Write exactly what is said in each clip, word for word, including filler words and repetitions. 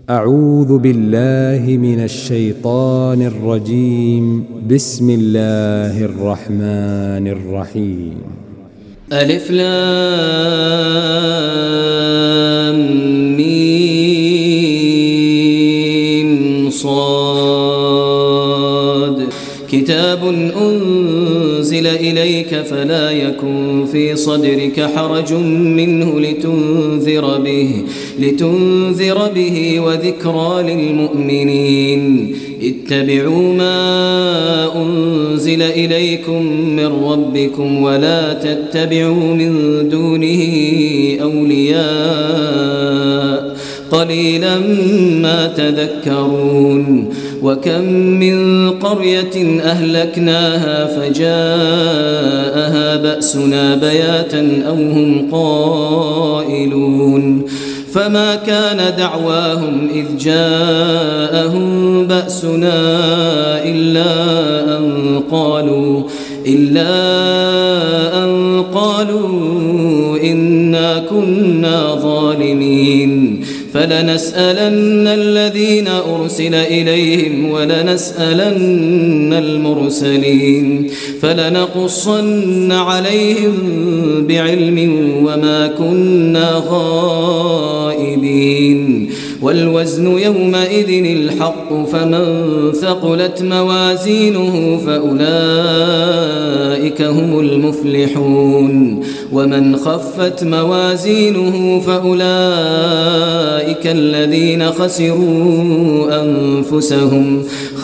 أعوذ بالله من الشيطان الرجيم. بسم الله الرحمن الرحيم. ألف لام ميم صاد. كتاب أنزل إليك فلا يكن في صدرك حرج منه لتنذر به لتنذر به وذكرى للمؤمنين. اتبعوا ما أنزل إليكم من ربكم ولا تتبعوا من دونه أولياء قليلا ما تذكرون. وكم من قرية أهلكناها فجاءها بأسنا بياتا أو هم قائلون. فما كان دعواهم إذ جاءهم بأسنا إلا أن قالوا إلا أن قالوا إنا كنا ظالمين. فلنسألن الذين أرسل إليهم ولنسألن المرسلين فلنقصن عليهم بعلم وما كنا غائبين. والوزن يومئذ الحق فمن ثقلت موازينه فأولئك هم المفلحون ومن خفت موازينه فأولئك الذين خسروا أنفسهم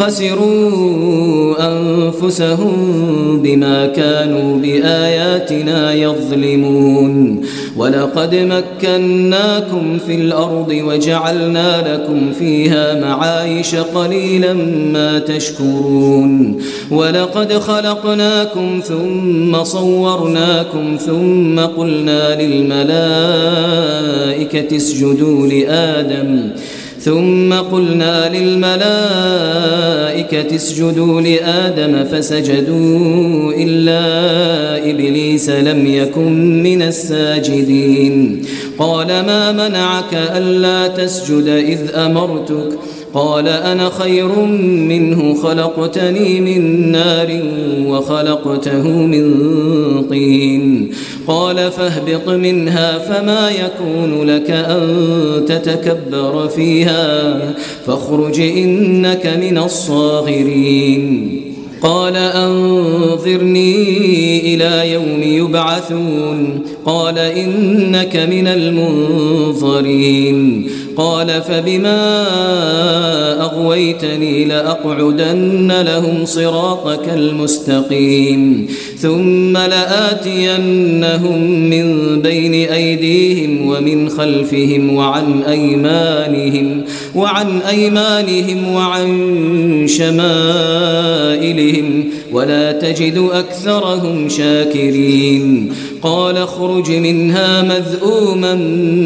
خسروا أنفسهم بما كانوا بآياتنا يظلمون. ولقد مكناكم في الأرض وجعلنا لكم فيها معايش قليلا ما تشكرون. ولقد خلقناكم ثم صورناكم ثم قلنا للملائكة اسجدوا لآدم ثم قلنا للملائكة اسجدوا لآدم فسجدوا إلا إبليس لم يكن من الساجدين. قال ما منعك ألا تسجد إذ أمرتك؟ قال أنا خير منه خلقتني من نار وخلقته من طين. قال فاهبط منها فما يكون لك أن تتكبر فيها فاخرج إنك من الصاغرين. قال أنظرني إلى يوم يبعثون. قال إنك من المنظرين. قال فبما أغويتني لأقعدن لهم صراطك المستقيم ثم لآتينهم من بين أيديهم ومن خلفهم وعن أيمانهم وعن أيمانهم وعن شمائلهم ولا تجد أكثرهم شاكرين. قال اخرج منها مذءوما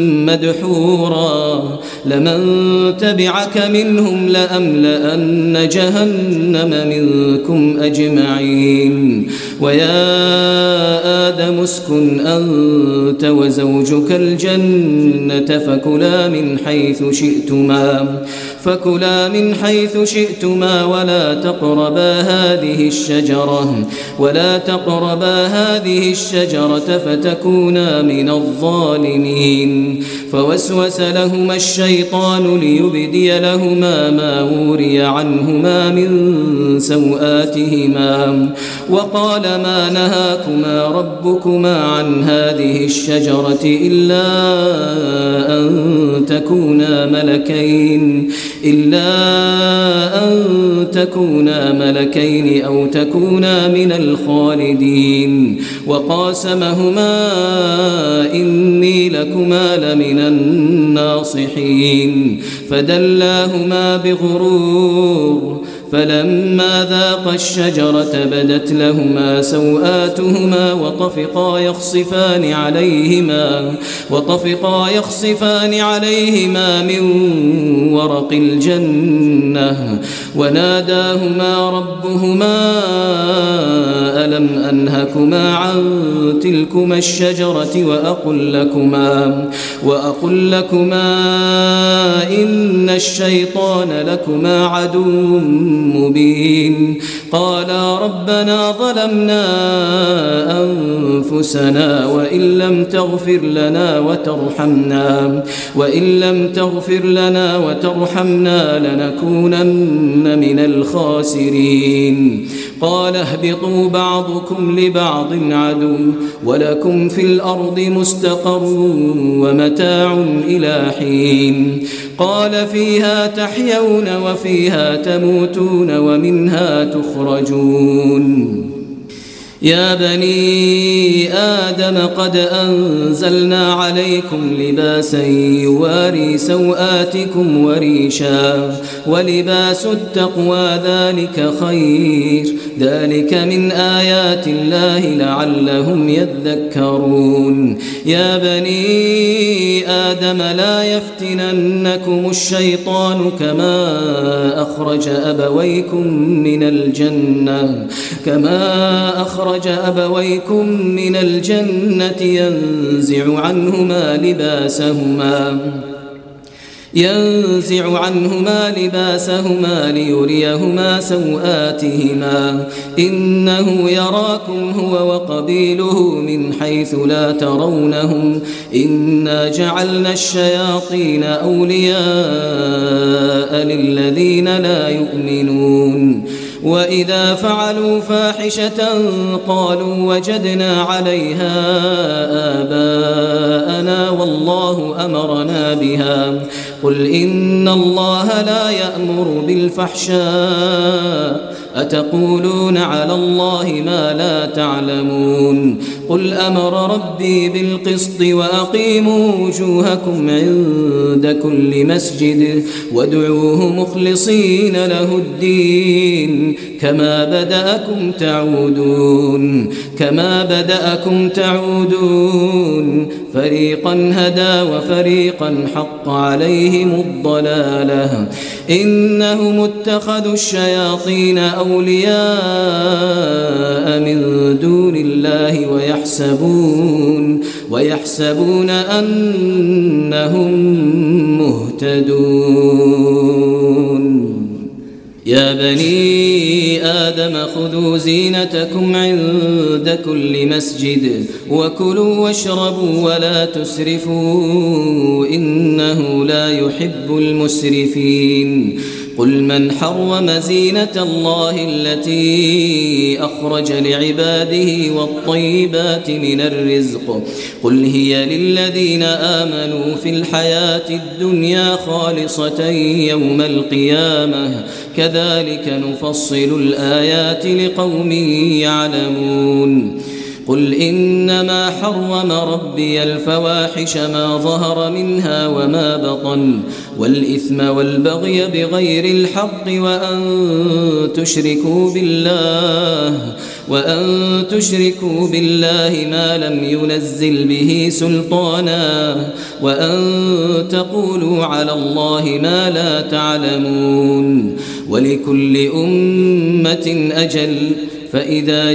مدحورا لمن تبعك منهم لأملأن جهنم منكم أجمعين. ويا آدم اسكن أنت وزوجك الجنة فكلا من حيث شئتما فكلا من حيث شئتما ولا تقربا هذه الشجرة ولا تقربا هذه الشجرة فتكونا من الظالمين. فوسوس لهما الشيطان ليبدي لهما ما وري عنهما من سوآتهما وقال ما نهاكما ربكما عن هذه الشجرة إلا أن تكونا ملكين إلا أن تكونا ملكين أو تكونا من الخالدين. وقاسمهما إني لكما لمن الناصحين. فدلاهما بغرور فلما ذاقا الشجرة بدت لهما سوآتهما وطفقا يخصفان عليهما وطفقا يخصفان عليهما من ورق الجنة وناداهما ربهما ألم أنهكما عن تلكما الشجرة وأقل لكما وأقل لكما إن الشيطان لكما عدو مبين قالا ربنا ظلمنا أنفسنا وإن لم تغفر لنا وترحمنا وإن لم تغفر لنا وترحمنا لنكونن من الخاسرين قال اهبطوا بعضكم لبعض عدو ولكم في الأرض مستقر ومتاع إلى حين قال فيها تحيون وفيها تموتون ومنها تخرجون يا بني آدم قد أنزلنا عليكم لباسا يواري سوآتكم وريشا ولباس التقوى ذلك خير ذلك من آيات الله لعلهم يذكرون يا بني آدم لا يفتننكم الشيطان كما أخرج أبويكم من الجنة كما أخرج أخرج أبويكم من الجنة ينزع عنهما لباسهما ينزع عنهما لباسهما ليريهما سوآتهما إنه يراكم هو وقبيله من حيث لا ترونهم إنا جعلنا الشياطين أولياء للذين لا يؤمنون وإذا فعلوا فاحشة قالوا وجدنا عليها آباءنا والله أمرنا بها قل إن الله لا يأمر بالفحشاء أتقولون على الله ما لا تعلمون قل أمر ربي بالقسط وأقيموا وجوهكم عند كل مسجد وادعوه مخلصين له الدين كما بدأكم تعودون كما بدأكم تعودون فريقا هدى وفريقا حق عليهم الضلالة إنهم اتخذوا الشياطين أولياء من دون الله ويحسبون ويحسبون أنهم مهتدون يا بني آدم خذوا زينتكم عند كل مسجد وكلوا واشربوا ولا تسرفوا إنه لا يحب المسرفين قل من حرم زينة الله التي أخرج لعباده والطيبات من الرزق قل هي للذين آمنوا في الحياة الدنيا خالصة يوم القيامة كذلك نفصل الآيات لقوم يعلمون قل إنما حرم ربي الفواحش ما ظهر منها وما بطن والإثم والبغي بغير الحق وأن تشركوا بالله وأن تشركوا بالله ما لم ينزل به سلطانا وأن تقولوا على الله ما لا تعلمون ولكل أمة أجل فإذا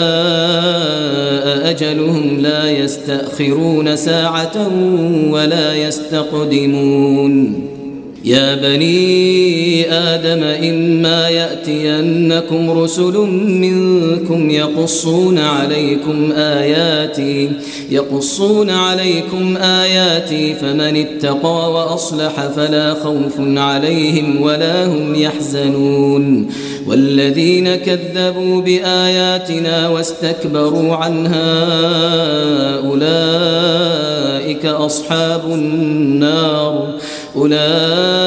جاء أجلهم لا يستأخرون ساعة ولا يستقدمون يا بني آدم إما يأتينكم رسل منكم يقصون عليكم آياتي يقصون عليكم آياتي فمن اتقى وأصلح فلا خوف عليهم ولا هم يحزنون والذين كذبوا بآياتنا واستكبروا عنها أولئك أصحاب النار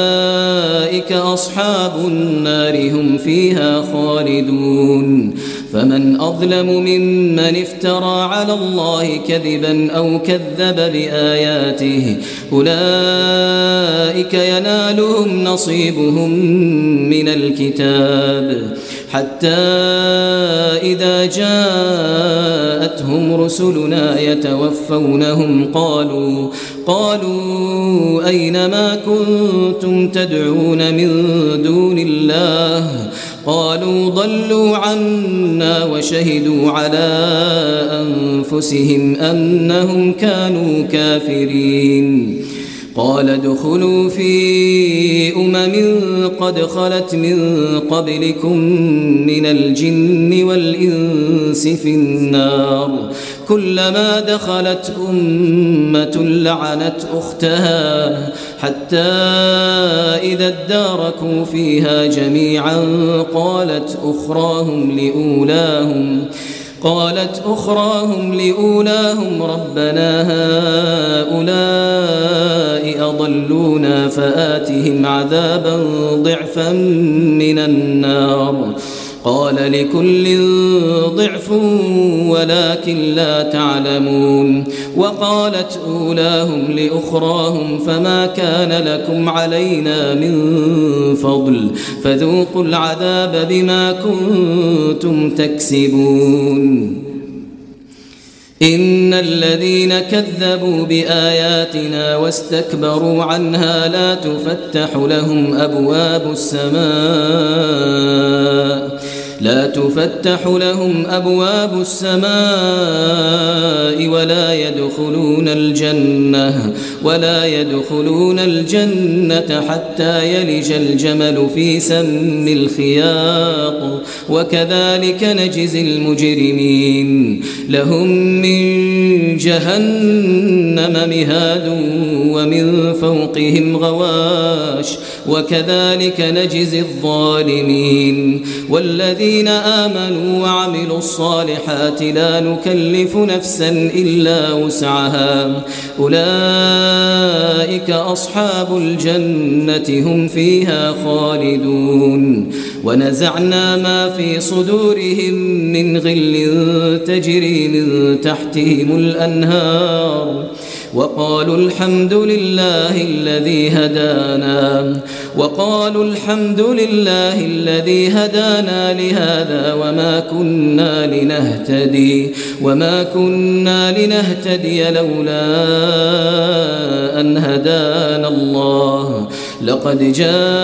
أولئك أصحاب النار هم فيها خالدون فمن أظلم ممن افترى على الله كذبا أو كذب بآياته أولئك ينالهم نصيبهم من الكتاب حتى إذا جاءتهم رسلنا يتوفونهم قالوا قالوا أين ما كنتم تدعون من دون الله قالوا ضلوا عنا وشهدوا على أنفسهم أنهم كانوا كافرين قال ادخلوا في أمم قد خلت من قبلكم من الجن والإنس في النار كلما دخلت أمة لعنت أختها حتى إذا اداركوا فيها جميعا قالت أخراهم لأولاهم قالت أخراهم لأولاهم ربنا هؤلاء أضلونا فآتهم عذابا ضعفا من النار قال لكل ضعف ولكن لا تعلمون وقالت أولاهم لأخراهم فما كان لكم علينا من فضل فذوقوا العذاب بما كنتم تكسبون إن الذين كذبوا بآياتنا واستكبروا عنها لا تفتح لهم أبواب السماء لا تفتح لهم أبواب السماء ولا يدخلون الجنة ولا يدخلون الجنة حتى يلج الجمل في سم الخياط وكذلك نجزي المجرمين لهم من جهنم مهاد ومن فوقهم غواش وكذلك نجزي الظالمين والذين آمنوا وعملوا الصالحات لا نكلف نفسا إلا وسعها أولئك أصحاب الجنة هم فيها خالدون ونزعنا ما في صدورهم من غل تجري من تحتهم الأنهار وقالوا الحمد لله الذي هدانا وقالوا الحمد لله الذي هدانا لهذا وما كنا لنهتدي وما كنا لنهتدي لولا أن هدانا الله لقد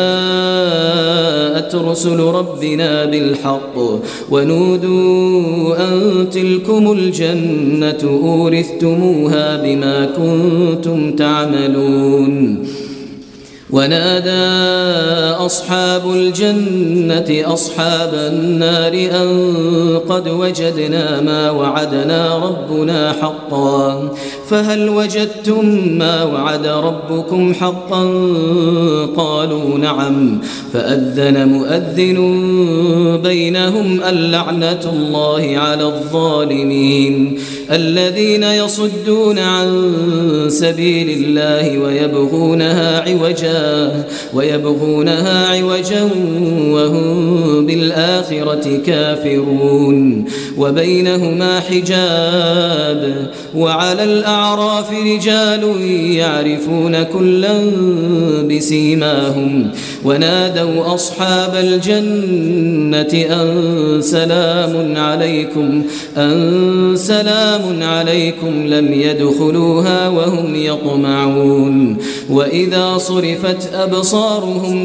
جاءت رسل ربنا بالحق ونودوا أن تلكم الجنة أورثتموها بما كنتم تعملون ونادى أصحاب الجنة أصحاب النار أن قد وجدنا ما وعدنا ربنا حقا فهل وجدتم ما وعد ربكم حقا قالوا نعم فأذن مؤذن بينهم اللعنة الله على الظالمين الذين يصدون عن سبيل الله ويبغونها عوجا ويبغونها عوجا وهم بالآخرة كافرون وبينهما حجاب وعلى الأعراف رجال يعرفون كلا بسيماهم ونادوا أصحاب الجنة أن سلام عليكم أن سلام عليكم لم يدخلوها وهم يطمعون وإذا صرفت أبصارهم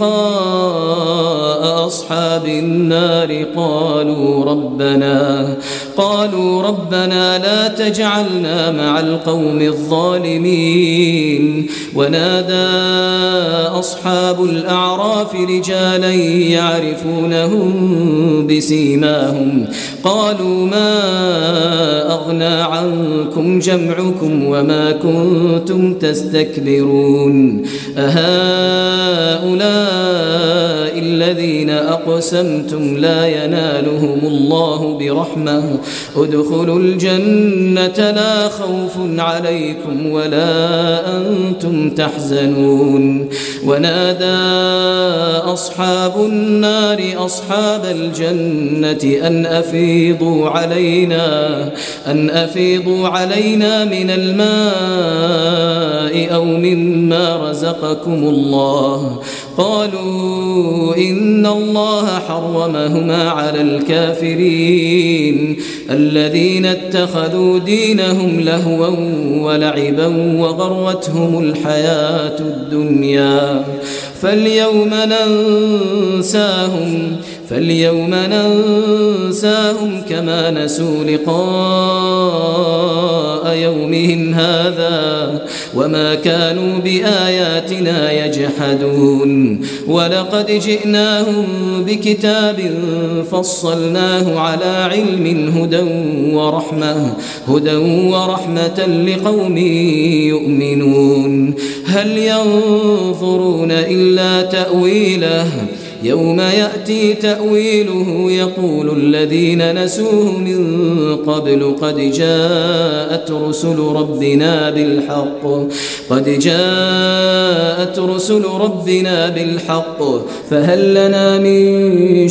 تلقاء أصحاب النار قالوا ربنا قالوا ربنا لا تجعلنا مع القوم الظالمين ونادى أصحاب الأعراف رجالا يعرفونهم بسيماهم قالوا ما أغنى عنكم جمعكم وما كنتم تستكبرون أهؤلاء الذين أقسمتم لا ينالهم الله برحمة ادخلوا الجنة لا خوف عليكم ولا أنتم تحزنون. ونادى أصحاب النار أصحاب الجنة أن أفيضوا علينا أن أفيضوا علينا من الماء أو مما رزقكم الله. قالوا إن الله حرمهما على الكافرين الذين اتخذوا دينهم لهوا ولعبا وغرتهم الحياة الدنيا فاليوم ننساهم فاليوم ننساهم كما نسوا لقاء يومهم هذا وما كانوا بآياتنا يجحدون. ولقد جئناهم بكتاب فصلناه على علم هدى ورحمة هدى ورحمة لقوم يؤمنون. هل ينظرون إلا تأويله يوم يأتي تأويله يقول الذين نسوه من قبل قد جاءت رسل ربنا بالحق قد جاءت رسل ربنا بالحق فهل لنا من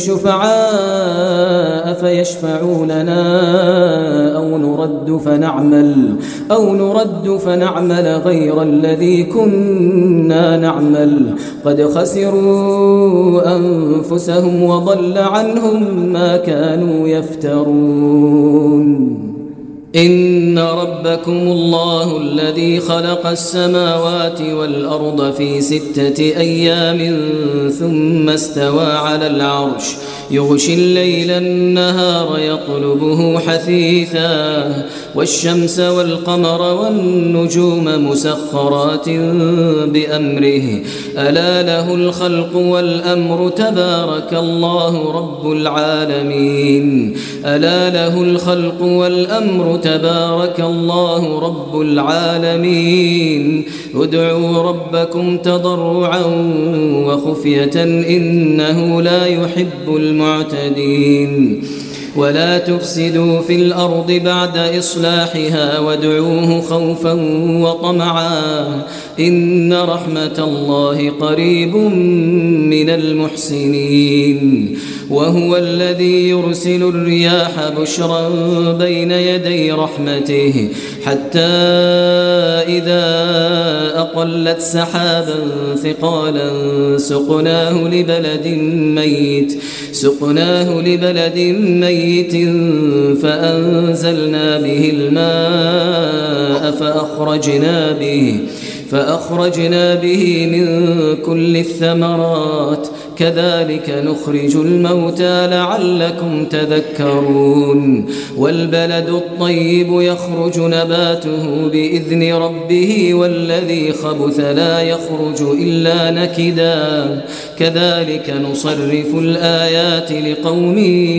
شفعاء فيشفعوا لنا أو نرد فنعمل أو نرد فنعمل غير الذي كنا نعمل قد خسروا أنفسهم وضل عنهم ما كانوا يفترون. إن ربكم الله الذي خلق السماوات والأرض في ستة أيام ثم استوى على العرش يغشي الليل النهار يطلبه حثيثا والشمس والقمر والنجوم مسخرات بأمره ألا له الخلق والأمر تبارك الله رب العالمين ألا له الخلق والأمر تبارك الله رب العالمين. ادعوا ربكم تضرعا وخفية إنه لا يحب المعتدين. ولا تفسدوا في الأرض بعد إصلاحها وادعوه خوفا وطمعا إن رحمة الله قريب من المحسنين. وهو الذي يرسل الرياح بشرا بين يدي رحمته حتى إذا أقلت سحابا ثقالا سقناه لبلد ميت سقناه لبلد ميت فأنزلنا به الماء فأخرجنا به فأخرجنا به من كل الثمرات كذلك نخرج الموتى لعلكم تذكرون. والبلد الطيب يخرج نباته بإذن ربه والذي خبث لا يخرج إلا نكدا كذلك نصرف الآيات لقوم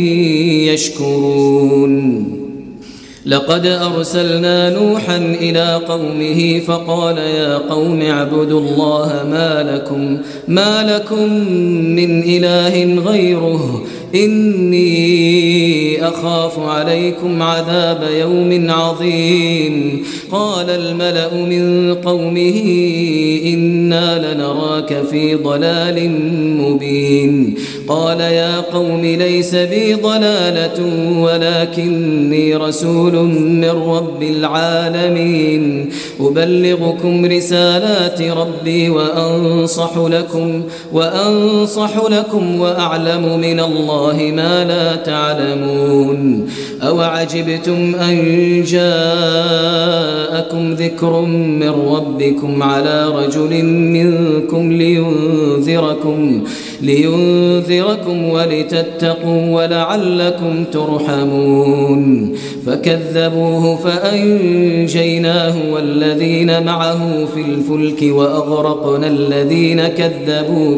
يشكرون. لقد أرسلنا نوحا إلى قومه فقال يا قوم اعبدوا الله ما لكم ما لكم من إله غيره إني أخاف عليكم عذاب يوم عظيم. قال الملأ من قومه إنا لنراك في ضلال مبين. قال يا قوم ليس بي ضلالة ولكني رسول من رب العالمين أبلغكم رسالات ربي وأنصح لكم وأنصح لكم وأعلم من الله ما لا تعلمون. أوعجبتم أن جاءكم ذكر من ربكم على رجل منكم لينذركم لينذركم ولتتقوا ولعلكم ترحمون. فكذبوه فأنجيناه والذين معه في الفلك وأغرقنا الذين كذبوا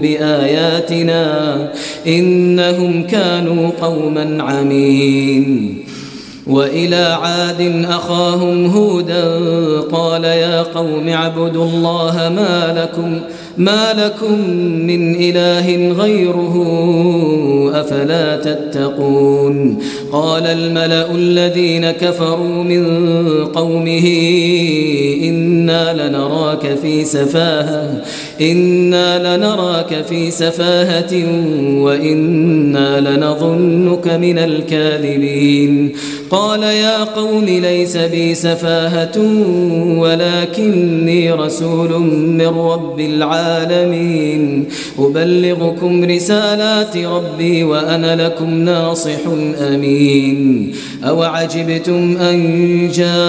بآياتنا إنهم كانوا قوما عمين. وإلى عاد أخاهم هودا قال يا قوم اعبدوا الله ما لكم ما لكم من إله غيره أفلا تتقون قال الملأ الذين كفروا من قومه إنا لنراك في سفاهة إنا لنراك في سفاهة وإنا لنظنك من الكاذبين قال يا قوم ليس بي سفاهة ولكني رسول من رب العالمين أبلغكم رسالات ربي وأنا لكم ناصح أمين أوعجبتم أن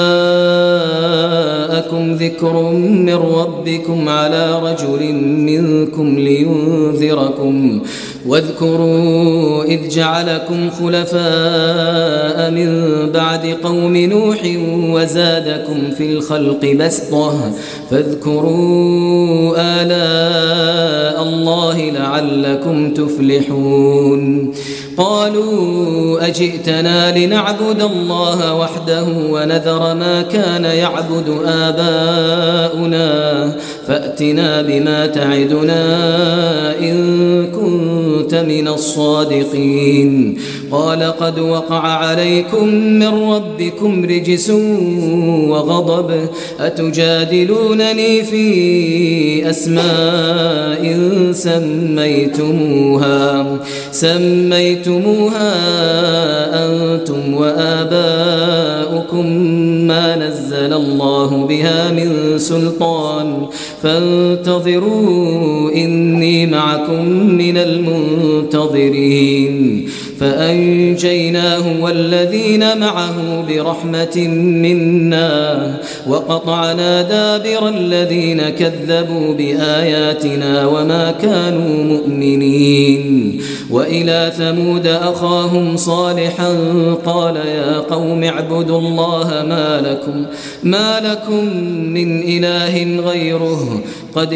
جاءكم ذكر من ربكم على رجل منكم لينذركم واذكروا إذ جعلكم خلفاء من بعد قوم نوح وزادكم في الخلق بسطة فاذكروا آلاء الله لعلكم تفلحون قالوا أجئتنا لنعبد الله وحده ونذر ما كان يعبد آباؤنا فأتنا بما تعدنا إن كنت من الصادقين قال قد وقع عليكم من ربكم رجس وغضب أتجادلونني في أسماء سميتموها سميتموها أنتم وآباؤكم ما نزل الله بها من سلطان فانتظروا إني معكم من المنتظرين فأنجيناه والذين معه برحمة منا وقطعنا دابر الذين كذبوا بآياتنا وما كانوا مؤمنين وإلى ثمود أخاهم صالحا قال يا قوم اعبدوا الله ما لكم ما لكم من إله غيره قد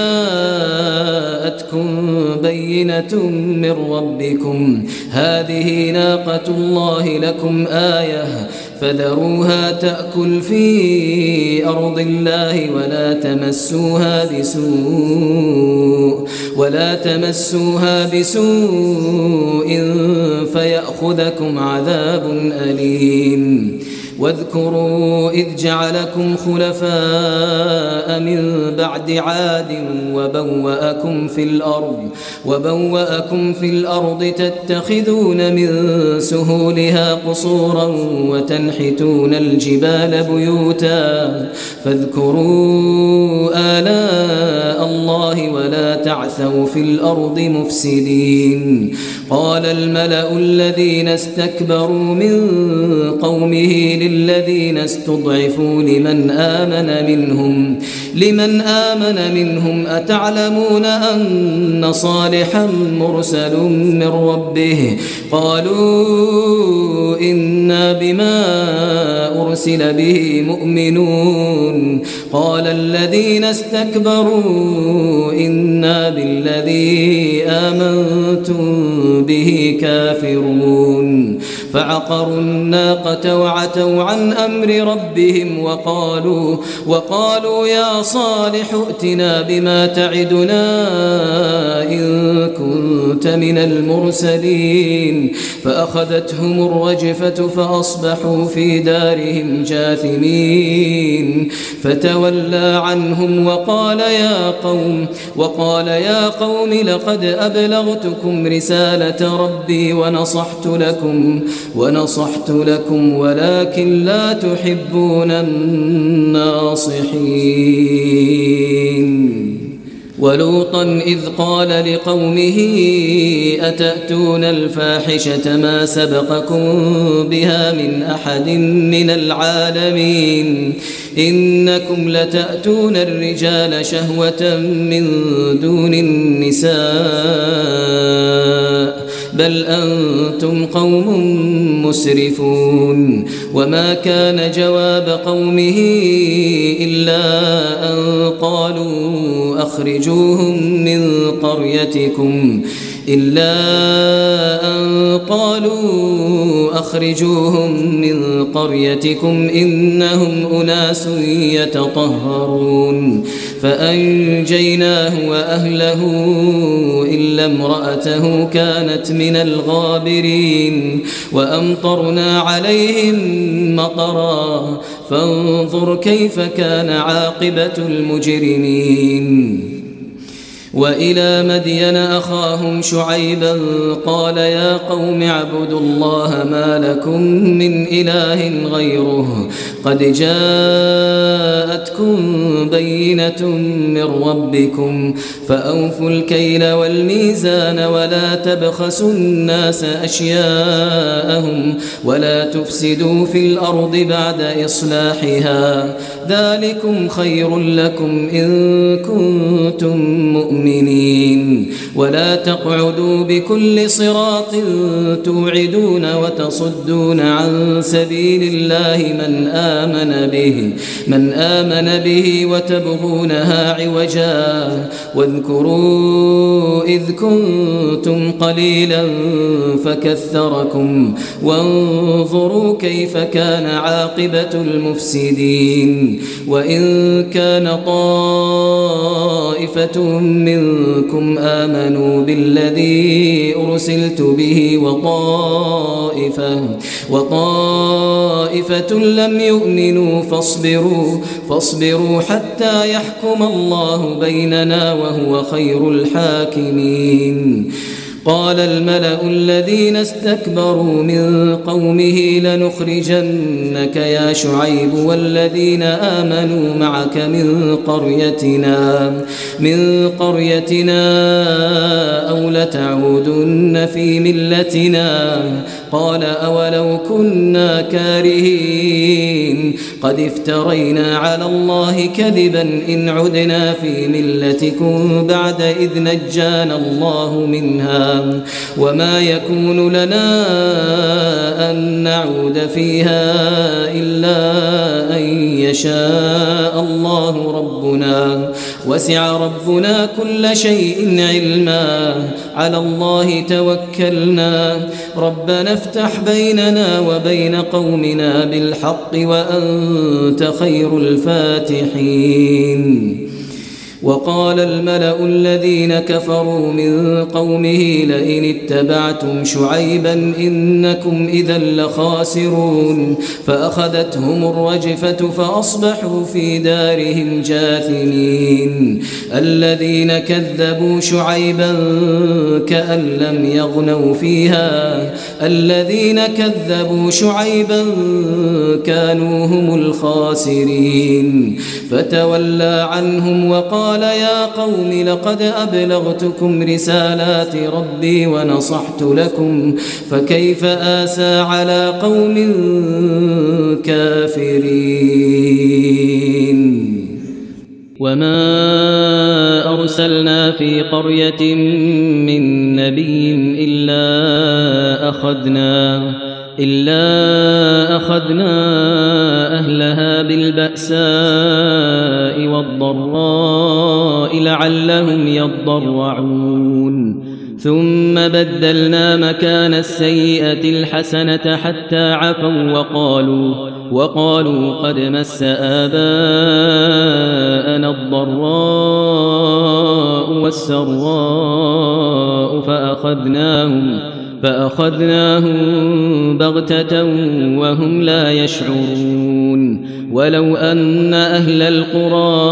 جاءتكم بينة من ربكم هذه ناقة الله لكم آية فذروها تأكل في أرض الله ولا تمسوها بسوء ولا تمسوها بسوء فيأخذكم عذاب أليم واذكروا إذ جعلكم خلفاء من بعد عاد وبوأكم في الأرض وبوأكم في الأرض تتخذون من سهولها قصورا وتنحتون الجبال بيوتا فاذكروا آلاء الله ولا تعثوا في الأرض مفسدين قال الملأ الذين استكبروا من قومه للذين استضعفوا لمن آمن منهم لمن آمن منهم أتعلمون أن صالحا مرسل من ربه قالوا إنا بما أرسل به مؤمنون قال الذين استكبروا إنا بالذي آمنتم به كافرون فعقروا الناقة وعتوا عن أمر ربهم وقالوا وقالوا يا صالح ائتنا بما تعدنا إن كنت من المرسلين فأخذتهم الرجفة فأصبحوا في دارهم جاثمين فتولى عنهم وقال يا قوم وقال يا قوم لقد أبلغتكم رسالة ربي ونصحت لكم ونصحت لكم ولكن لا تحبون الناصحين ولوطا إذ قال لقومه أتأتون الفاحشة ما سبقكم بها من أحد من العالمين إنكم لتأتون الرجال شهوة من دون النساء بل أنتم قوم مسرفون وما كان جواب قومه إلا أن قالوا أخرجوهم من قريتكم إلا أن قالوا أخرجوهم من قريتكم إنهم أناس يتطهرون فأنجيناه وأهله إلا امرأته كانت من الغابرين وأمطرنا عليهم مطرا فانظر كيف كان عاقبة المجرمين. وإلى مدين أخاهم شعيبا قال يا قوم اعبدوا الله ما لكم من إله غيره قد جاءتكم بينة من ربكم فأوفوا الكيل والميزان ولا تبخسوا الناس أشياءهم ولا تفسدوا في الأرض بعد إصلاحها ذلكم خير لكم إن كنتم مؤمنين. ولا تقعدوا بكل صراط توعدون وتصدون عن سبيل الله من آمن به من آمن به وتبغونها عوجا واذكروا إذ كنتم قليلا فكثركم وانظروا كيف كان عاقبة المفسدين. وإن كان طائفة منكم آمنوا بالذي أرسلت به وطائفة, وطائفة لم يؤمنوا فاصبروا, فاصبروا حتى يحكم الله بيننا وهو خير الحاكمين. قال الملأ الذين استكبروا من قومه لنخرجنك يا شعيب والذين آمنوا معك من قريتنا من قريتنا أو لتعودن في ملتنا قال أولو كنا كارهين قد افترينا على الله كذبا إن عدنا في ملتكم بعد إذ نجانا الله منها وما يكون لنا أن نعود فيها إلا أن يشاء الله ربنا وسع ربنا كل شيء علما على الله توكلنا ربنا افتح بيننا وبين قومنا بالحق وأنت خير الفاتحين. وقال الملأ الذين كفروا من قومه لئن اتبعتم شعيبا إنكم إذا لخاسرون فأخذتهم الرجفة فأصبحوا في دارهم جاثمين. الذين كذبوا شعيبا كأن لم يغنوا فيها الذين كذبوا شعيبا كانوا هم الخاسرين. فتولى عنهم وقال يا قوم لقد أبلغتكم رسالات ربي ونصحت لكم فكيف آسى على قوم كافرين. وما أرسلنا في قرية من نبي إلا أخذنا إلا أخذنا أهلها بالبأساء والضراء لعلهم يضرعون ثم بدلنا مكان السيئة الحسنة حتى عفوا وقالوا وقالوا قد مس آباءنا الضراء والسراء فأخذناهم فأخذناهم بغتة وهم لا يشعرون. ولو أن أهل القرى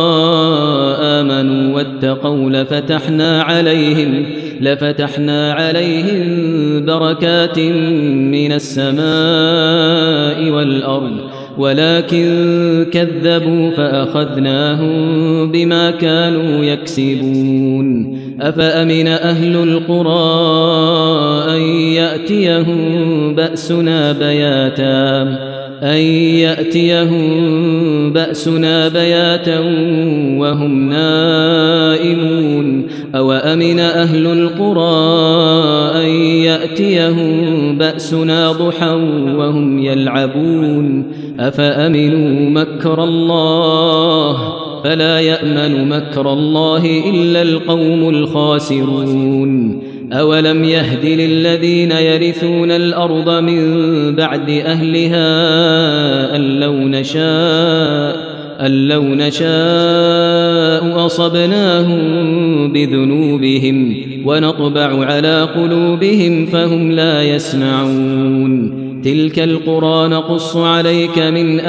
آمنوا واتقوا لفتحنا عليهم لفتحنا عليهم بركات من السماء والأرض ولكن كذبوا فأخذناهم بما كانوا يكسبون. أفأمن أهل القرى أن يأتيهم بأسنا بياتا أن يأتيهم بأسنا بياتا وهم نائمون أو أمن أهل القرى أن يأتيهم بأسنا ضحى وهم يلعبون أفأمنوا مكر الله فلا يأمن مكر الله إلا القوم الخاسرون. أولم يهد للذين يرثون الأرض من بعد أهلها أن لو نشاء أن لو نشاء أصبناهم بذنوبهم ونطبع على قلوبهم فهم لا يسمعون تلك القرى نقص عليك من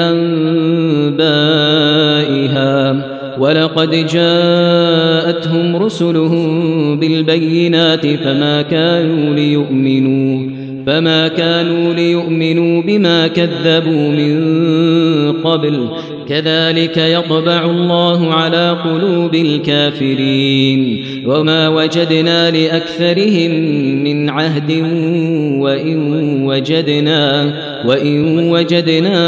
أنبائها ولقد جاءتهم رسلهم بالبينات فما كانوا ليؤمنوا فما كانوا ليؤمنوا بما كذبوا من قبل كذلك يطبع الله على قلوب الكافرين وما وجدنا لأكثرهم من عهد وإن وجدنا وإن وجدنا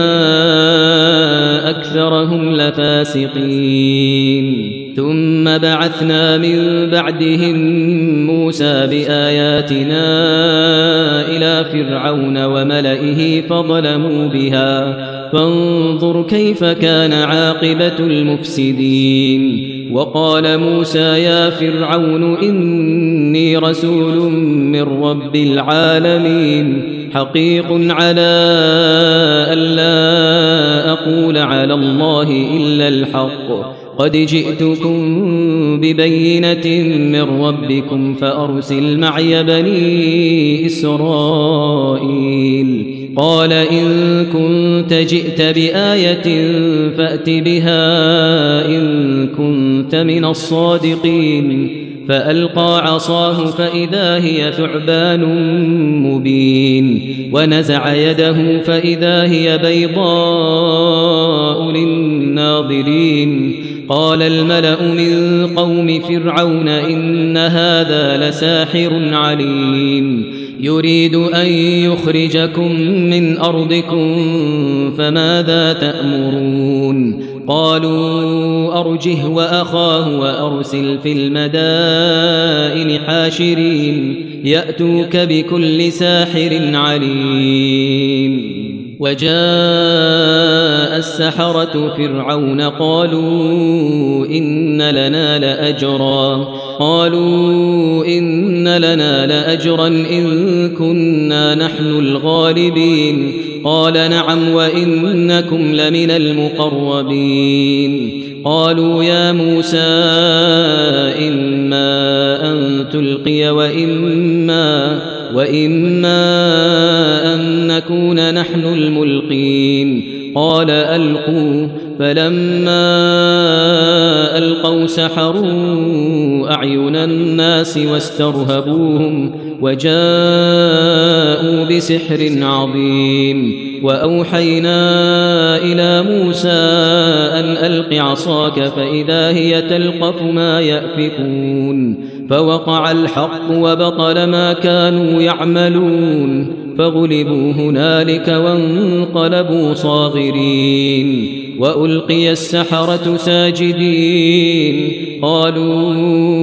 أكثرهم لفاسقين ثم بعثنا من بعدهم موسى بآياتنا إلى فرعون وملئه فظلموا بها فانظر كيف كان عاقبة المفسدين وقال موسى يا فرعون إني رسول من رب العالمين حقيق على ألا أقول على الله إلا الحق قد جئتكم ببينة من ربكم فأرسل معي بني إسرائيل قال إن كنت جئت بآية فأت بها إن كنت من الصادقين فألقى عصاه فإذا هي ثعبان مبين ونزع يده فإذا هي بيضاء للناظرين قال الملأ من قوم فرعون إن هذا لساحر عليم يريد أن يخرجكم من أرضكم فماذا تأمرون قالوا أرجه وأخاه وأرسل في المدائن حاشرين يأتوك بكل ساحر عليم وجاء السحرة فرعون قالوا إن لنا لأجرا قالوا إن لنا لأجرا إن كنا نحن الغالبين قال نعم وإنكم لمن المقربين قالوا يا موسى إما أن تلقي وإما وإما أن نكون نحن الملقين قال ألقوا فلما ألقوا سحروا أعين الناس واسترهبوهم وجاءوا بسحر عظيم وأوحينا إلى موسى أن ألق عصاك فإذا هي تلقف ما يأفكون فوقع الحق وبطل ما كانوا يعملون فغلبوا هنالك وانقلبوا صاغرين وألقي السحرة ساجدين قالوا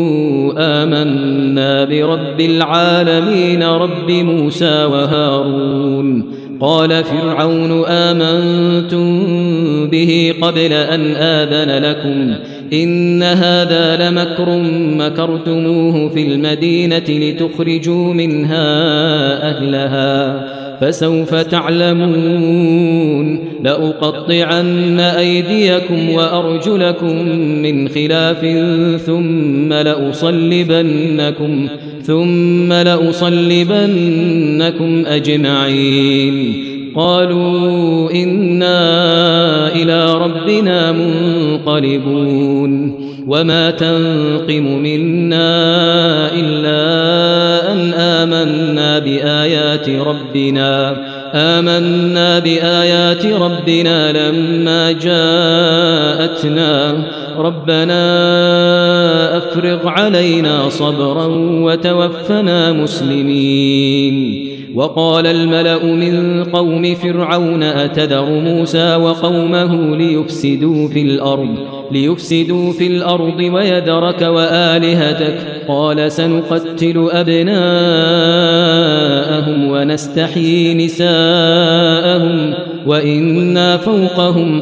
آمنا برب العالمين رب موسى وهارون قال فرعون آمنتم به قبل أن آذن لكم إن هذا لمكر مكرتموه في المدينة لتخرجوا منها أهلها فسوف تعلمون لأقطعن أيديكم وأرجلكم من خلاف ثم لأصلبنكم ثم لأصلبنكم أجمعين قالوا إنا إلى ربنا منقلبون وما تنقم منا إلا أن آمنا بآيات ربنا آمنا بآيات ربنا لما جاءتنا ربنا أفرغ علينا صبرا وتوفنا مسلمين وقال الملأ من قوم فرعون أتذر موسى وقومه ليفسدوا في الأرض ليفسدوا في الأرض ويذرك وآلهتك قال سنقتل أبناءهم ونستحيي نساءهم وإنا فوقهم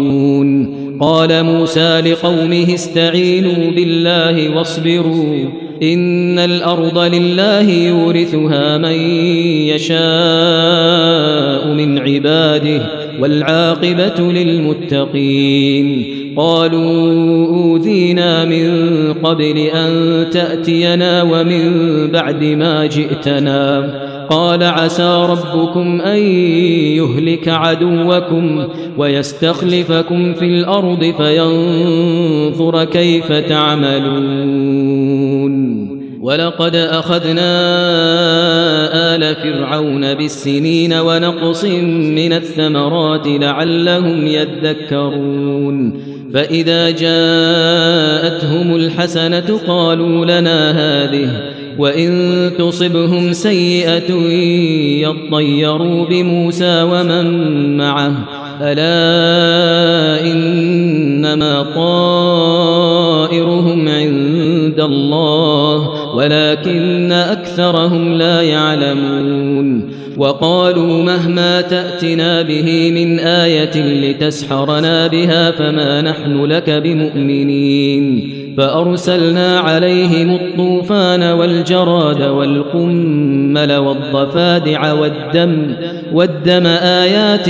قاهرون قال موسى لقومه استعينوا بالله واصبروا إن الأرض لله يورثها من يشاء من عباده والعاقبة للمتقين. قالوا أوذينا من قبل أن تأتينا ومن بعد ما جئتنا. قال عسى ربكم أن يهلك عدوكم ويستخلفكم في الأرض فينظر كيف تعملون. ولقد أخذنا آل فرعون بالسنين ونقص من الثمرات لعلهم يذكرون. فإذا جاءتهم الحسنة قالوا لنا هذه وإن تصبهم سيئة يطيروا بموسى ومن معه ألا إنما طائرهم عند الله ولكن أكثرهم لا يعلمون. وقالوا مهما تأتنا به من آية لتسحرنا بها فما نحن لك بمؤمنين. فأرسلنا عليهم الطوفان والجراد والقمل والضفادع والدم والدم آيات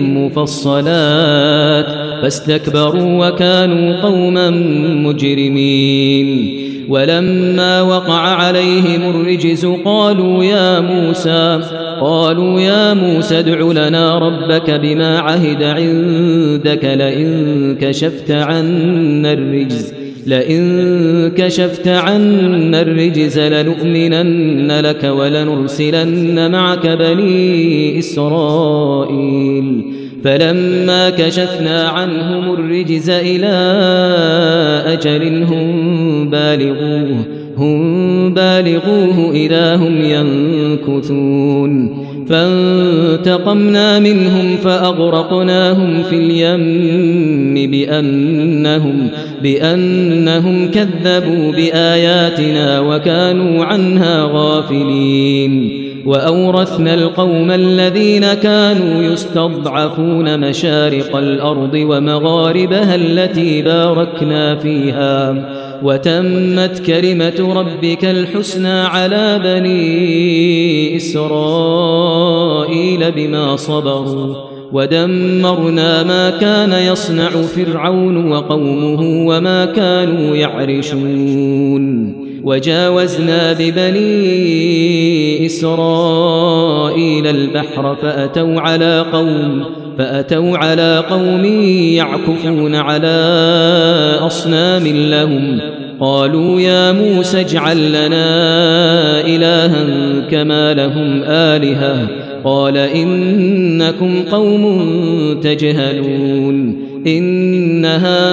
مفصلات فاستكبروا وكانوا قوما مجرمين. ولما وقع عليهم الرجز قالوا يا موسى قالوا يا موسى ادع لنا ربك بما عهد عندك لئن كشفت عنا الرجز لئن كشفت عنا الرجز لنؤمنن لك ولنرسلن معك بني إسرائيل. فلما كشفنا عنهم الرجز إلى أجل هم بالغوه هم بالغوه إذا هم ينكثون. فانتقمنا منهم فأغرقناهم في اليم بأنهم, بأنهم كذبوا بآياتنا وكانوا عنها غافلين. وأورثنا القوم الذين كانوا يستضعفون مشارق الأرض ومغاربها التي باركنا فيها وتمت كلمة ربك الحسنى على بني إسرائيل بما صبروا ودمرنا ما كان يصنع فرعون وقومه وما كانوا يعرشون. وجاوزنا ببني إسرائيل البحر فأتوا على قوم فأتوا على قوم يعكفون على أصنام لهم. قالوا يا موسى اجعل لنا إلها كما لهم آلهة. قال إنكم قوم تجهلون. إن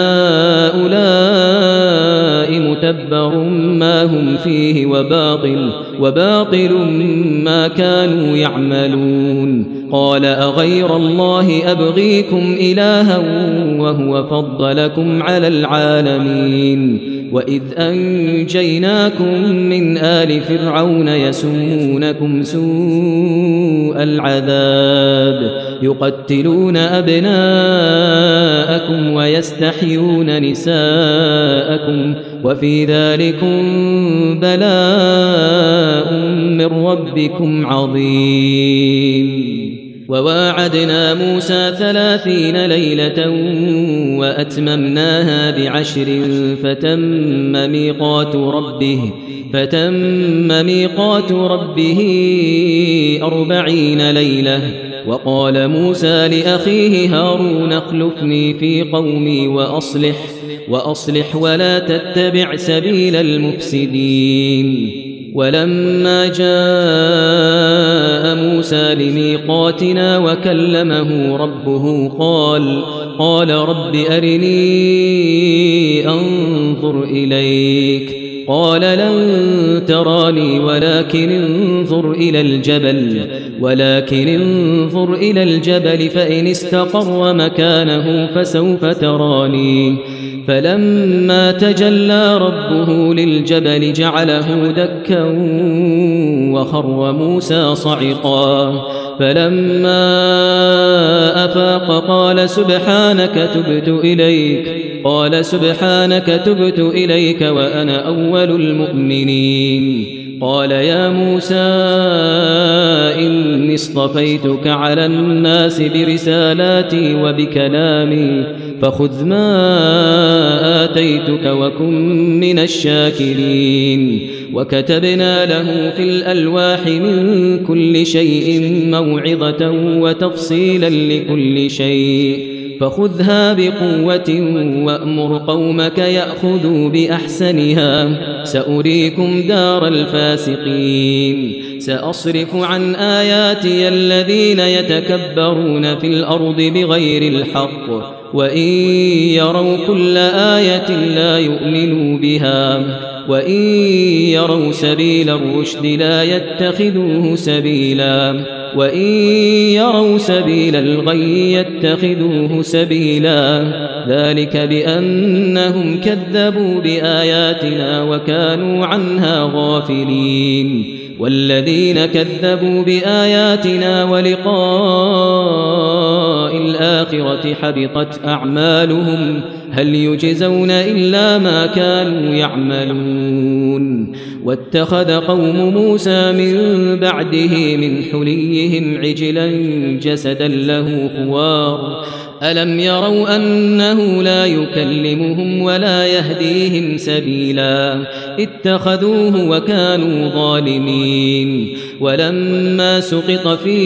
هؤلاء متبر ما هم فيه وباطل, وباطل ما كانوا يعملون. قال أغير الله أبغيكم إلها وهو فضلكم على العالمين. وإذ أنجيناكم من آل فرعون يسومونكم سوء العذاب يقتلون أبناءكم ويستحيون نساءكم وفي ذلكم بلاء من ربكم عظيم. وواعدنا موسى ثلاثين ليلة وأتممناها بعشر فتم ميقات ربه فتم ميقات ربه أربعين ليلة. وقال موسى لأخيه هارون اخلفني في قومي وأصلح وأصلح ولا تتبع سبيل المفسدين. ولما جاء موسى لميقاتنا وكلمه ربه قال قال رب أرني أنظر إليك. قال لن تراني ولكن انظر إلى الجبل ولكن انظر إلى الجبل فإن استقر مكانه فسوف تراني. فلما تجلى ربه للجبل جعله دكا وخر موسى صعقا. فلما أفاق قال سبحانك تبت إليك قال سبحانك تبت إليك وأنا أول المؤمنين قال يا موسى إني اصطفيتك على الناس برسالاتي وبكلامي فخذ ما آتيتك وكن من الشاكرين وكتبنا له في الألواح من كل شيء موعظة وتفصيلا لكل شيء فخذها بقوة وأمر قومك يأخذوا بأحسنها سأريكم دار الفاسقين سأصرف عن آياتي الذين يتكبرون في الأرض بغير الحق وإن يروا كل آية لا يؤمنوا بها وإن يروا سبيل الرشد لا يتخذوه سبيلا وإن يروا سبيل الغي يتخذوه سبيلا ذلك بأنهم كذبوا بآياتنا وكانوا عنها غافلين والذين كذبوا بآياتنا ولقاء الآخرة حبطت أعمالهم هل يجزون إلا ما كانوا يعملون واتخذ قوم موسى من بعده من حليهم عجلا جسدا له خوار ألم يروا أنه لا يكلمهم ولا يهديهم سبيلا اتخذوه وكانوا ظالمين ولما سقط في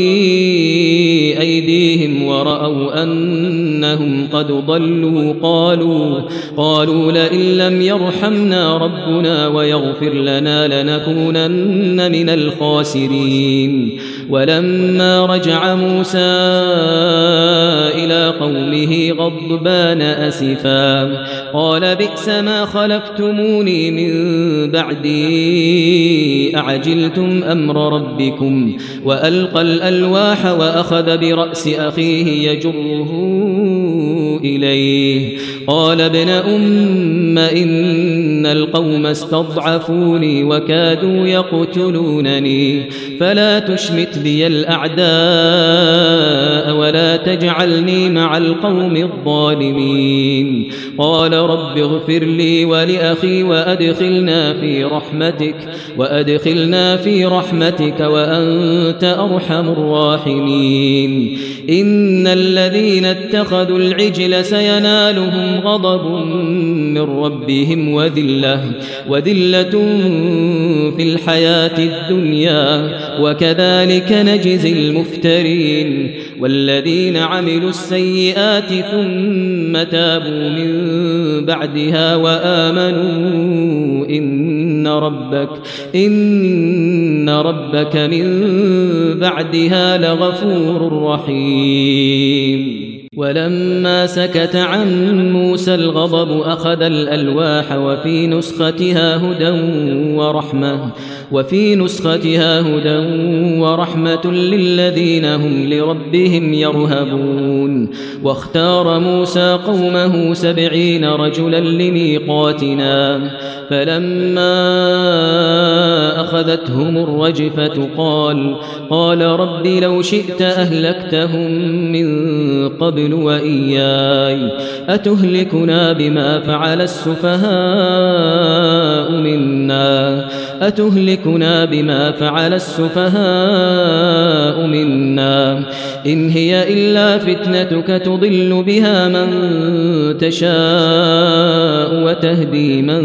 أيديهم ورأوا أنهم قد ضلوا قالوا قالوا لئن لم يرحمنا ربنا ويغفر لنا لنكونن من الخاسرين ولما رجع موسى إلى قومه غضبان أسفا قال بئس ما خلفتموني من بعدي أعجلتم أمر ربكم وألقى الألواح وأخذ برأس أخيه يجره إليه قال ابن أم إن القوم استضعفوني وكادوا يقتلونني فلا تشمت بي الأعداء ولا تجعلني مع القوم الظالمين قال رب اغفر لي ولأخي وأدخلنا في رحمتك وأدخلنا في رحمتك وأنت أرحم الراحمين إن الذين اتخذوا العجل سينالهم غضب من ربهم وذلة وذلة في الحياة الدنيا وكذلك نجزي المفترين والذين عملوا السيئات ثم تابوا من بعدها وآمنوا إن ربك إن ربك من بعدها لغفور رحيم ولما سكت عن موسى الغضب أخذ الألواح وفي نسختها هدى ورحمة وفي نسختها هدى ورحمة للذين هم لربهم يرهبون واختار موسى قومه سبعين رجلا لميقاتنا فلما أخذتهم الرجفة قال قال رب لو شئت أهلكتهم من قبل وإياي أتهلكنا بما فعل السفهاء منا أتهلكنا بما فعل السفهاء منا إن هي إلا فتنتك تضل بها من تشاء وتهدي من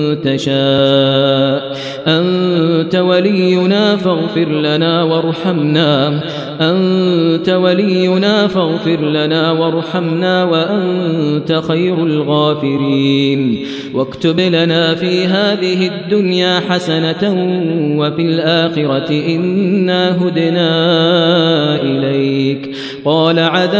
تشاء أنت ولينا فاغفر لنا وارحمنا أنت ولينا فاغفر لنا وارحمنا وأنت خير الغافرين واكتب لنا في هذه الدنيا حسنة وفي الآخرة إنا هدنا إليك قال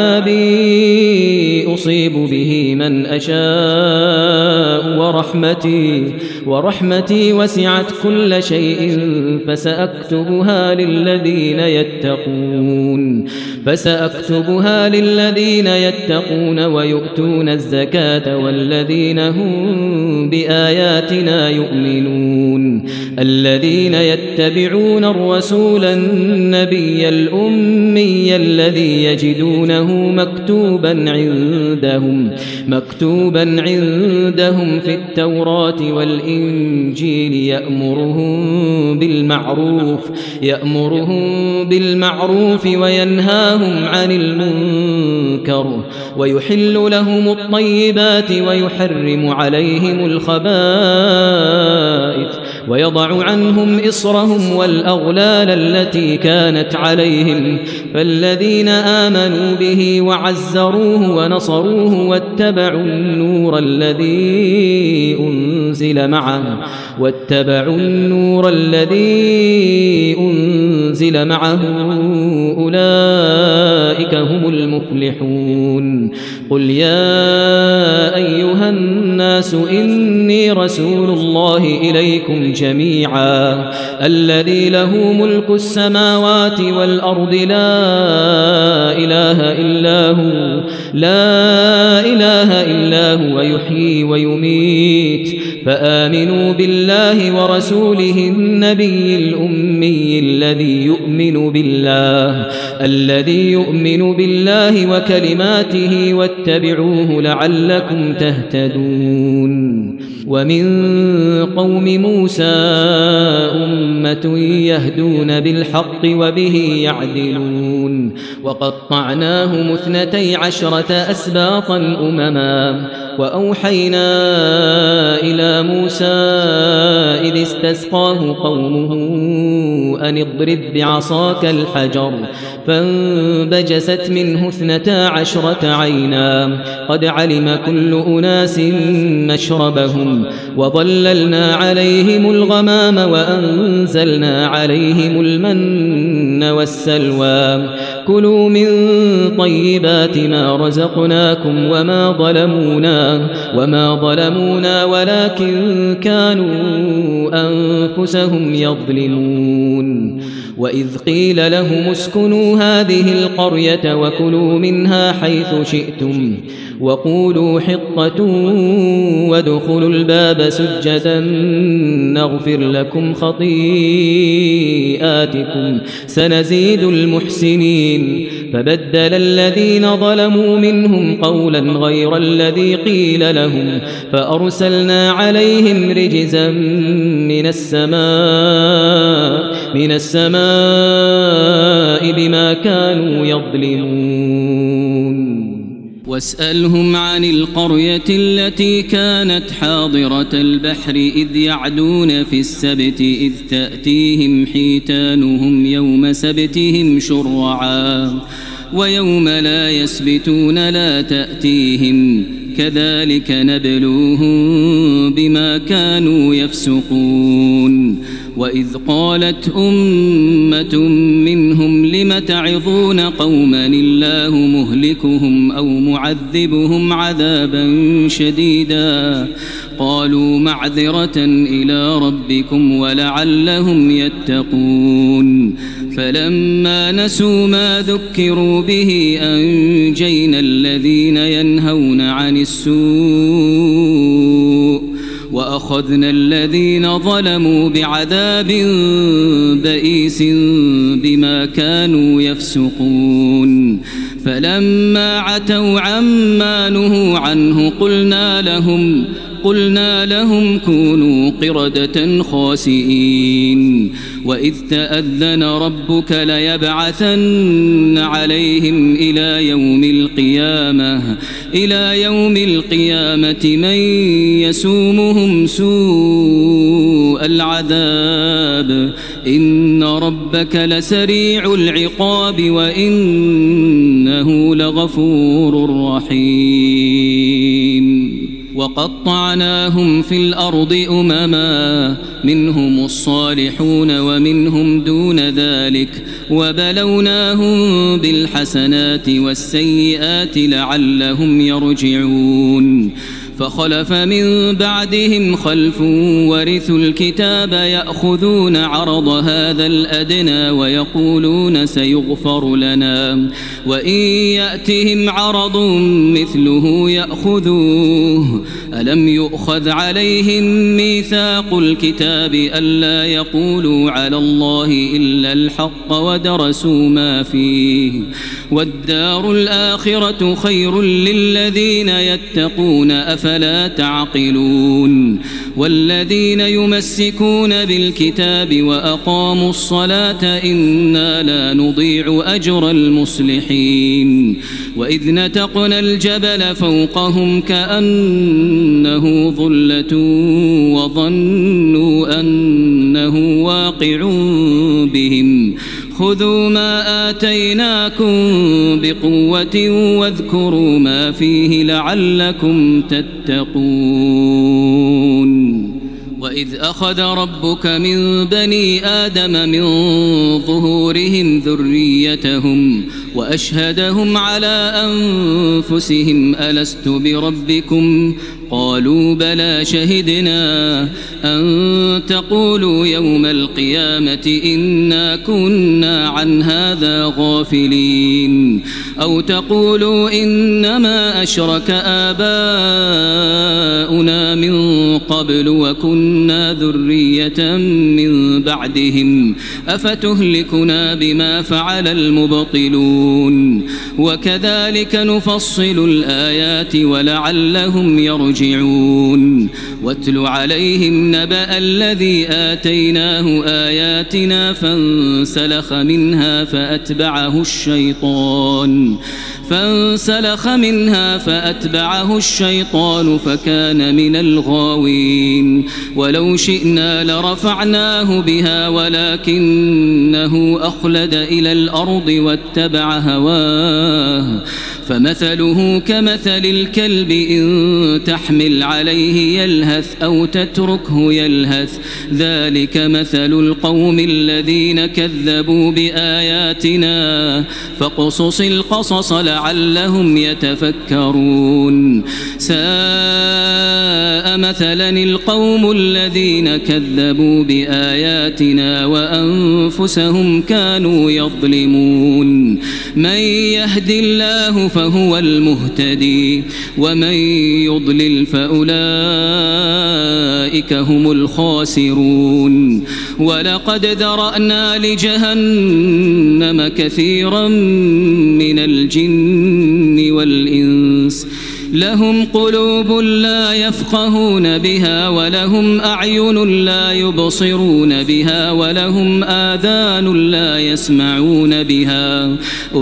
عذابي أصيب به من أشاء ورحمتي ورحمتي وسعت كل شيء فسأكتبها للذين يتقون فسأكتبها للذين يتقون ويؤتون الزكاة والذين هم بآياتنا يؤمنون الذين يتبعون الرسول النبي الأمي الذي يجدونه مكتوبا عندهم مكتوبا عندهم في التوراة والإنجيل يأمرهم بالمعروف يأمرهم بالمعروف وينهاهم عن المنكر ويحل لهم الطيبات ويحرم عليهم الخبائث ويضع عنهم إصرهم والأغلال التي كانت عليهم فالذين آمنوا به وعزروه ونصروه واتبعوا النور الذي أنزل معه واتبعوا النور الذي أنزل معه أولئك هم المفلحون قل يا أيها الناس إني رسول الله إليكم جميعا الذي له ملك السماوات والأرض لا إله إلا هو لا إله إلا هو يحيي ويميت فآمنوا بالله ورسوله النبي الأمي الذي يؤمن بالله الذي يؤمن بالله وكلماته واتبعوه لعلكم تهتدون ومن قوم موسى أمة يهدون بالحق وبه يعدلون وقطعناهم اثنتي عشرة أسباطا أمما وأوحينا إلى موسى إذ استسقاه قومه أن اضرب بعصاك الحجر فانبجست منه اثنتا عشرة عينا قد علم كل أناس مشربهم وظللنا عليهم الغمام وأنزلنا عليهم المن والسلوى كلوا من طيبات ما رزقناكم وما ظلمونا وما ظلمونا ولكن كانوا أنفسهم يظلمون وإذ قيل لهم اسكنوا هذه القرية وكلوا منها حيث شئتم وقولوا حطة وادخلوا الباب سجدا نغفر لكم خطيئاتكم سنزيد المحسنين فبدل الذين ظلموا منهم قولا غير الذي قيل لهم فأرسلنا عليهم رجزا من السماء من السماء بما كانوا يظلمون واسألهم عن القرية التي كانت حاضرة البحر إذ يعدون في السبت إذ تأتيهم حيتانهم يوم سبتهم شرعا ويوم لا يسبتون لا تأتيهم كذلك نبلوهم بما كانوا يفسقون وإذ قالت أمة منهم لم تعظون قوما الله مهلكهم أو معذبهم عذابا شديدا قالوا معذرة إلى ربكم ولعلهم يتقون فلما نسوا ما ذكروا به أنجينا الذين ينهون عن السوء وأخذنا الذين ظلموا بعذاب بئيس بما كانوا يفسقون فلما عتوا عما نهوا عنه قلنا لهم قلنا لهم كونوا قردة خاسئين وإذ تأذن ربك ليبعثن عليهم إلى يوم القيامة إلى يوم القيامة من يسومهم سوء العذاب إن ربك لسريع العقاب وإنه لغفور رحيم وقطعناهم في الأرض أمما منهم الصالحون ومنهم دون ذلك وبلوناهم بالحسنات والسيئات لعلهم يرجعون فخلف من بعدهم خلف ورثوا الكتاب يأخذون عرض هذا الأدنى ويقولون سيغفر لنا وإن يأتهم عرض مثله يأخذوه ألم يؤخذ عليهم ميثاق الكتاب ألا يقولوا على الله إلا الحق ودرسوا ما فيه والدار الآخرة خير للذين يتقون أفلا تعقلون والذين يمسكون بالكتاب وأقاموا الصلاة إنا لا نضيع أجر المصلحين وإذ نتقنا الجبل فوقهم كأنه ظلة وظنوا أنه واقع بهم خذوا ما آتيناكم بقوة واذكروا ما فيه لعلكم تتقون وإذ أخذ ربك من بني آدم من ظهورهم ذريتهم وأشهدهم على أنفسهم ألست بربكم قالوا بلى شهدنا أن تقولوا يوم القيامة إنا كنا عن هذا غافلين أو تقولوا إنما أشرك آباؤنا من قبل وكنا ذرية من بعدهم أفتهلكنا بما فعل المبطلون وكذلك نفصل الآيات ولعلهم يرجعون واتل عليهم نبأ الذي آتيناه آياتنا فانسلخ منها فأتبعه الشيطان فانسلخ منها فأتبعه الشيطان فكان من الغاوين ولو شئنا لرفعناه بها ولكنه أخلد إلى الأرض واتبع هواه فمثله كمثل الكلب إن تحمل عليه يلهث أو تتركه يلهث ذلك مثل القوم الذين كذبوا بآياتنا فاقصص القصص لعلهم يتفكرون ساء مثلا القوم الذين كذبوا بآياتنا وأنفسهم كانوا يظلمون من يهد الله فهو المهتدي ومن يضلل فأولئك هم الخاسرون ولقد ذرأنا لجهنم كثيرا من الجن والإنس لهم قلوب لا يفقهون بها ولهم أعين لا يبصرون بها ولهم آذان لا يسمعون بها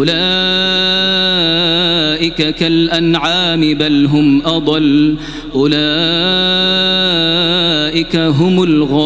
أولئك كالأنعام بل هم أضل أولئك هم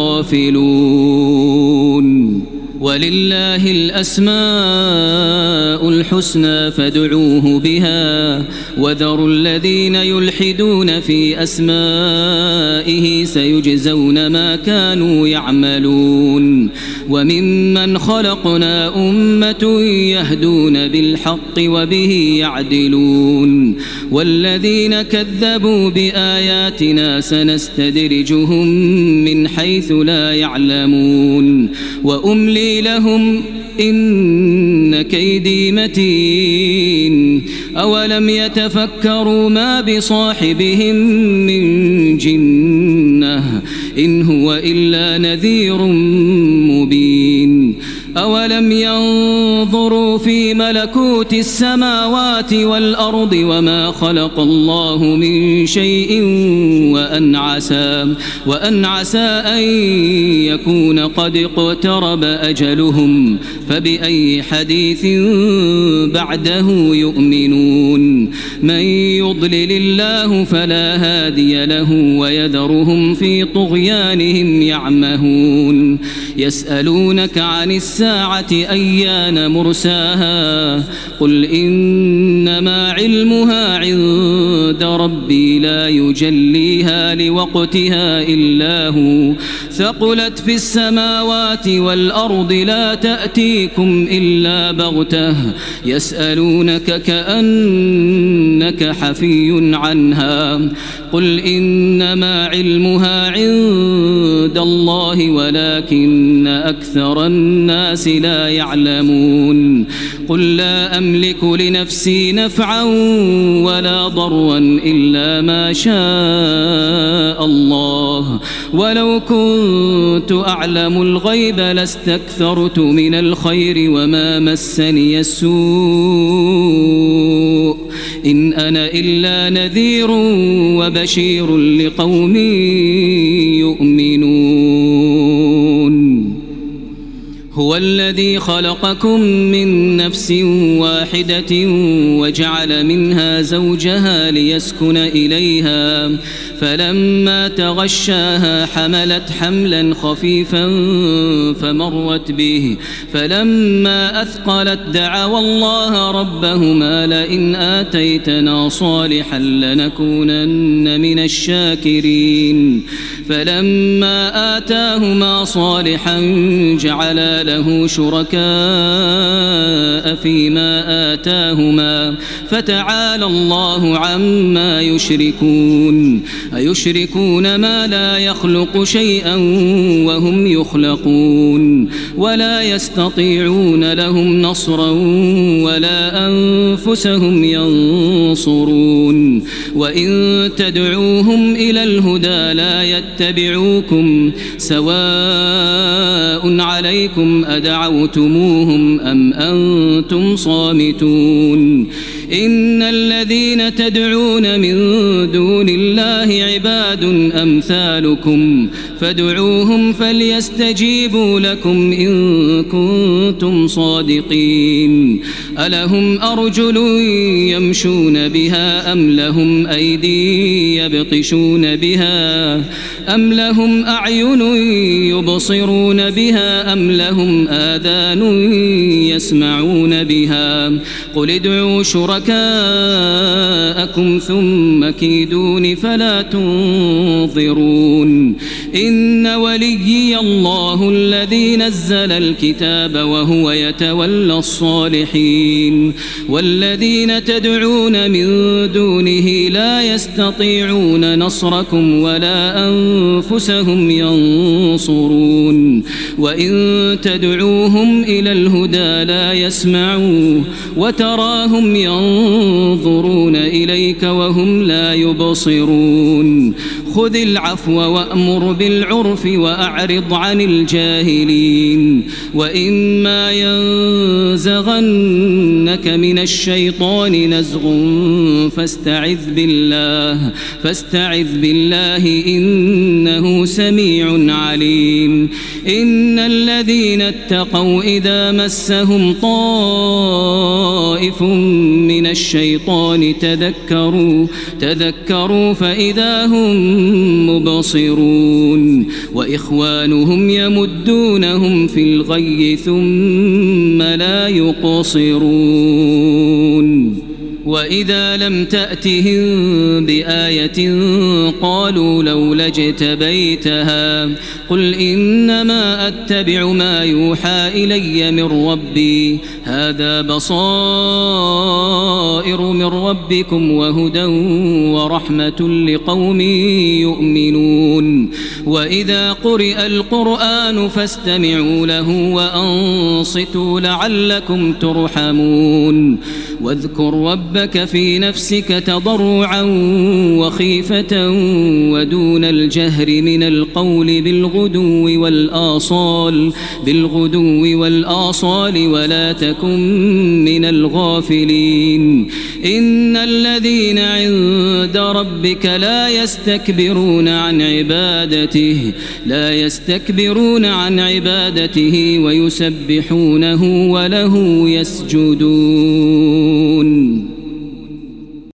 الغافلون ولله الأسماء الحسنى فادعوه بها وذروا الذين يلحدون في أسمائه سيجزون ما كانوا يعملون وممن خلقنا أمة يهدون بالحق وبه يعدلون والذين كذبوا بآياتنا سنستدرجهم من حيث لا يعلمون وأملي لهم إن كيدي متين أولم يتفكروا ما بصاحبهم من جنة إن هو إلا نذير مبين أولم ينظروا في ملكوت السماوات والأرض وما خلق الله من شيء وأن عسى, وأن عسى أن يكون قد اقترب أجلهم فبأي حديث بعده يؤمنون من يضلل الله فلا هادي له ويذرهم في طغيانهم يعمهون يسألونك عن الساعة أيان مرساها يصلاها قل إنما علمها عند ربي لا يجليها لوقتها إلا هو ثقلت في السماوات والأرض لا تأتيكم إلا بغتة يسألونك كأنك حفي عنها قل إنما علمها عند الله ولكن أكثر الناس لا يعلمون قل لا أملك لنفسي نفعا ولا ضرا إلا ما شاء الله ولو كنت أعلم الغيب لاستكثرت من الخير وما مسني السوء إن أنا إلا نذير وبشير لقوم يؤمنون هو الذي خلقكم من نفس واحدة وجعل منها زوجها ليسكن إليها فلما تغشاها حملت حملا خفيفا فمرت به فلما أثقلت دعوا الله ربهما لئن آتيتنا صالحا لنكونن من الشاكرين فلما آتاهما صالحا جعلا له شركاء فيما آتاهما فتعالى الله عما يشركون أيشركون ما لا يخلق شيئا وهم يخلقون ولا يستطيعون لهم نصرا ولا أنفسهم ينصرون وإن تدعوهم إلى الهدى لا يتبعوكم سواء عليكم أدعوتموهم أم أنتم صامتون إن الذين تدعون من دون الله عباد أمثالكم فادعوهم فليستجيبوا لكم إن كنتم صادقين ألهم أرجل يمشون بها أم لهم أيدي يبطشون بها أم لهم أعين يبصرون بها أم لهم آذان يسمعون بها قل ادعوا شركاءكم ثم كيدون فلا تنظرون إن وليي الله الذي نزل الكتاب وهو يتولى الصالحين والذين تدعون من دونه لا يستطيعون نصركم ولا أنفسهم ينصرون وإن تدعوهم إلى الهدى لا يسمعوا وتراهم ينظرون إليك وهم لا يبصرون خذ العفو وأمر بالعرف وأعرض عن الجاهلين وإما ينزغنك من الشيطان نزغ فاستعذ بالله فاستعذ بالله إنه سميع عليم إن الذين اتقوا إذا مسهم طائف من الشيطان تذكروا تذكروا فإذا هم مبصرون وإخوانهم يمدونهم في الغي ثم لا يقصرون وإذا لم تأتهم بآية قالوا لولا اجتبيتها قل إنما أتبع ما يوحى إلي من ربي هذا بصائر من ربكم وهدى ورحمة لقوم يؤمنون وإذا قرئ القرآن فاستمعوا له وأنصتوا لعلكم ترحمون واذكر ربك في نفسك تضرعا وخيفة ودون الجهر من القول بالغدو والآصال بالغدو والآصال ولا تكن من الغافلين إن الذين عند ربك لا يستكبرون عن عبادته لا يستكبرون عن عبادته ويسبحونه وله يسجدون